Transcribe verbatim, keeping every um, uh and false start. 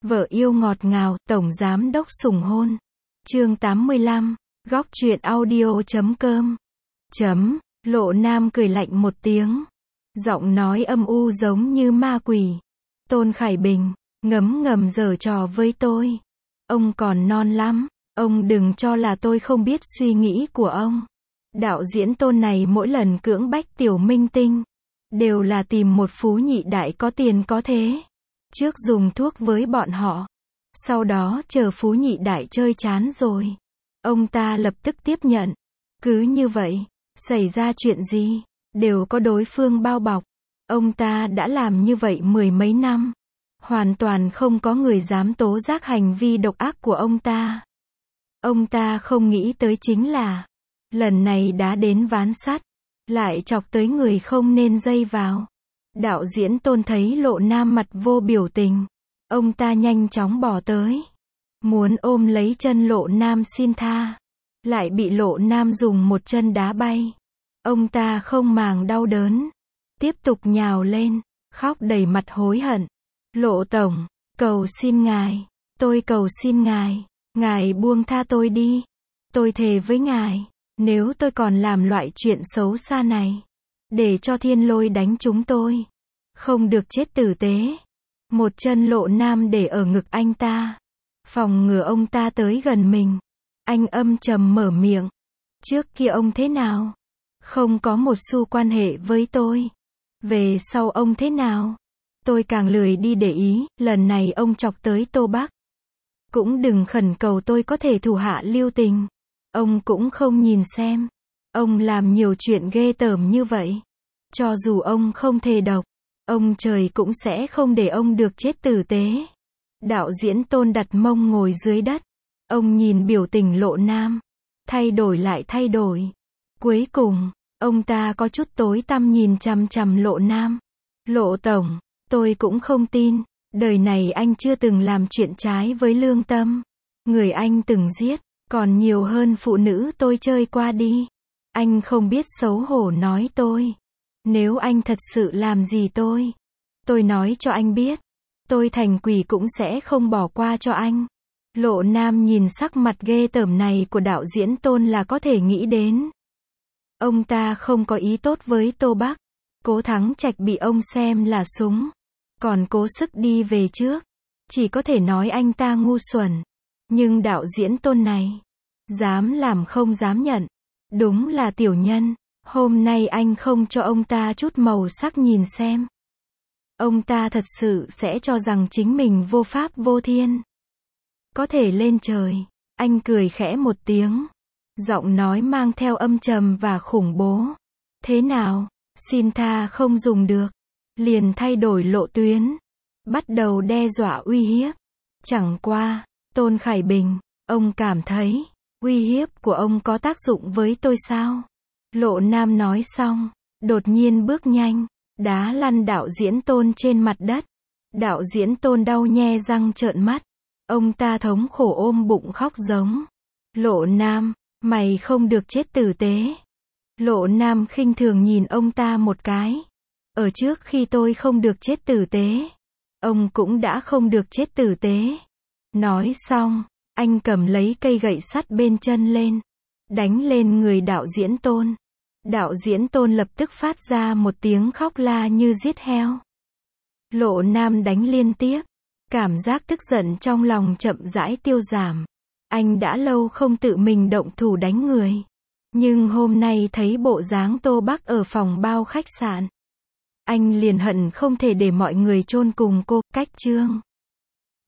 Vợ yêu ngọt ngào, tổng giám đốc sủng hôn. Chương tám mươi lăm, góc truyện audio chấm com. Chấm, Lộ Nam cười lạnh một tiếng. Giọng nói âm u giống như ma quỷ. Tôn Khải Bình, ngấm ngầm giở trò với tôi. Ông còn non lắm, ông đừng cho là tôi không biết suy nghĩ của ông. Đạo diễn Tôn này mỗi lần cưỡng bách tiểu minh tinh, đều là tìm một phú nhị đại có tiền có thế. Trước dùng thuốc với bọn họ, sau đó chờ phú nhị đại chơi chán rồi, ông ta lập tức tiếp nhận. Cứ như vậy, xảy ra chuyện gì, đều có đối phương bao bọc. Ông ta đã làm như vậy mười mấy năm. Hoàn toàn không có người dám tố giác hành vi độc ác của ông ta. Ông ta không nghĩ tới chính là, lần này đã đến ván sắt, lại chọc tới người không nên dây vào. Đạo diễn Tôn thấy Lộ Nam mặt vô biểu tình. Ông ta nhanh chóng bỏ tới, muốn ôm lấy chân Lộ Nam xin tha. Lại bị Lộ Nam dùng một chân đá bay. Ông ta không màng đau đớn, tiếp tục nhào lên, khóc đầy mặt hối hận. Lộ tổng, cầu xin ngài, tôi cầu xin ngài, ngài buông tha tôi đi. Tôi thề với ngài, nếu tôi còn làm loại chuyện xấu xa này, để cho thiên lôi đánh chúng tôi, không được chết tử tế. Một chân Lộ Nam để ở ngực anh ta, phòng ngừa ông ta tới gần mình. Anh âm trầm mở miệng. Trước kia ông thế nào? Không có một xu quan hệ với tôi. Về sau ông thế nào? Tôi càng lười đi để ý. Lần này ông chọc tới Tô Bắc, cũng đừng khẩn cầu tôi có thể thủ hạ lưu tình. Ông cũng không nhìn xem, ông làm nhiều chuyện ghê tởm như vậy, cho dù ông không thề độc, ông trời cũng sẽ không để ông được chết tử tế. Đạo diễn Tôn đặt mông ngồi dưới đất. Ông nhìn biểu tình Lộ Nam, thay đổi lại thay đổi. Cuối cùng, ông ta có chút tối tăm nhìn chằm chằm Lộ Nam. Lộ tổng, tôi cũng không tin, đời này anh chưa từng làm chuyện trái với lương tâm. Người anh từng giết, còn nhiều hơn phụ nữ tôi chơi qua đi. Anh không biết xấu hổ nói tôi. Nếu anh thật sự làm gì tôi, tôi nói cho anh biết, tôi thành quỷ cũng sẽ không bỏ qua cho anh. Lộ Nam nhìn sắc mặt ghê tởm này của đạo diễn Tôn là có thể nghĩ đến. Ông ta không có ý tốt với Tô Bắc. Cố Thắng Trạch bị ông xem là súng, còn Cố Sức đi về trước, chỉ có thể nói anh ta ngu xuẩn. Nhưng đạo diễn Tôn này, dám làm không dám nhận. Đúng là tiểu nhân. Hôm nay anh không cho ông ta chút màu sắc nhìn xem, ông ta thật sự sẽ cho rằng chính mình vô pháp vô thiên, có thể lên trời. Anh cười khẽ một tiếng, giọng nói mang theo âm trầm và khủng bố. Thế nào, xin tha không dùng được, liền thay đổi lộ tuyến, bắt đầu đe dọa uy hiếp. Chẳng qua, Tôn Khải Bình, ông cảm thấy, uy hiếp của ông có tác dụng với tôi sao? Lộ Nam nói xong, đột nhiên bước nhanh, đá lăn đạo diễn Tôn trên mặt đất. Đạo diễn Tôn đau nhe răng trợn mắt. Ông ta thống khổ ôm bụng khóc giống. Lộ Nam, mày không được chết tử tế. Lộ Nam khinh thường nhìn ông ta một cái. Ở trước khi tôi không được chết tử tế, ông cũng đã không được chết tử tế. Nói xong, anh cầm lấy cây gậy sắt bên chân lên, đánh lên người đạo diễn Tôn. Đạo diễn Tôn lập tức phát ra một tiếng khóc la như giết heo. Lộ Nam đánh liên tiếp. Cảm giác tức giận trong lòng chậm rãi tiêu giảm. Anh đã lâu không tự mình động thủ đánh người. Nhưng hôm nay thấy bộ dáng Tô Bắc ở phòng bao khách sạn, anh liền hận không thể để mọi người chôn cùng cô. Cách chương